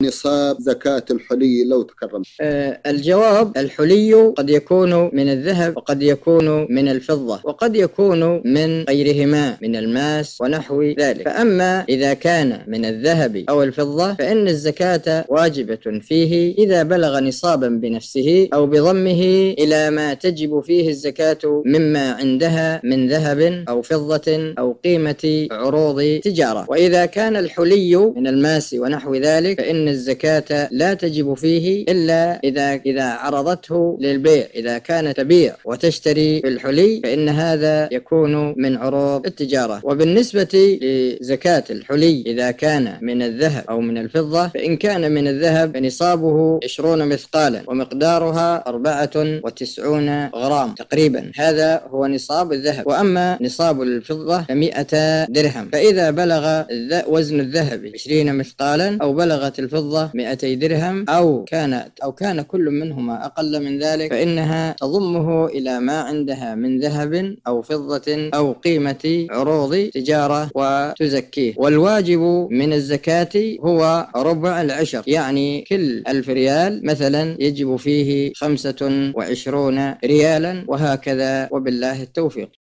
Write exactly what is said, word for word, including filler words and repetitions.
نصاب زكاة الحلي لو تكرم؟ آه الجواب: الحلي قد يكون من الذهب، وقد يكون من الفضة، وقد يكون من غيرهما من الماس ونحو ذلك. فأما إذا كان من الذهب أو الفضة فإن الزكاة واجبة فيه إذا بلغ نصابا بنفسه أو بضمه إلى ما تجب فيه الزكاة مما عندها من ذهب أو فضة أو قيمة عروض تجارة. وإذا كان الحلي من الماس ونحو ذلك فإن الزكاة لا تجب فيه إلا إذا إذا عرضته للبيع. إذا كانت تبيع وتشتري بالحلي فإن هذا يكون من عروض التجارة. وبالنسبة لزكاة الحلي إذا كان من الذهب أو من الفضة، فإن كان من الذهب فنصابه عشرون مثقالا ومقدارها أربعة وتسعون غرام تقريبا، هذا هو نصاب الذهب. وأما نصاب الفضة فمئة درهم. فإذا بلغ وزن الذهب عشرين مثقالا أو بلغت الفضة مئتي درهم أو كانت أو كان كل منهما أقل من ذلك فإنها تضمه إلى ما عندها من ذهب أو فضة أو قيمة عروض تجارة وتزكيه. والواجب من الزكاة هو ربع العشر، يعني كل ألف ريال مثلا يجب فيه خمسة وعشرون ريالا، وهكذا، وبالله التوفيق.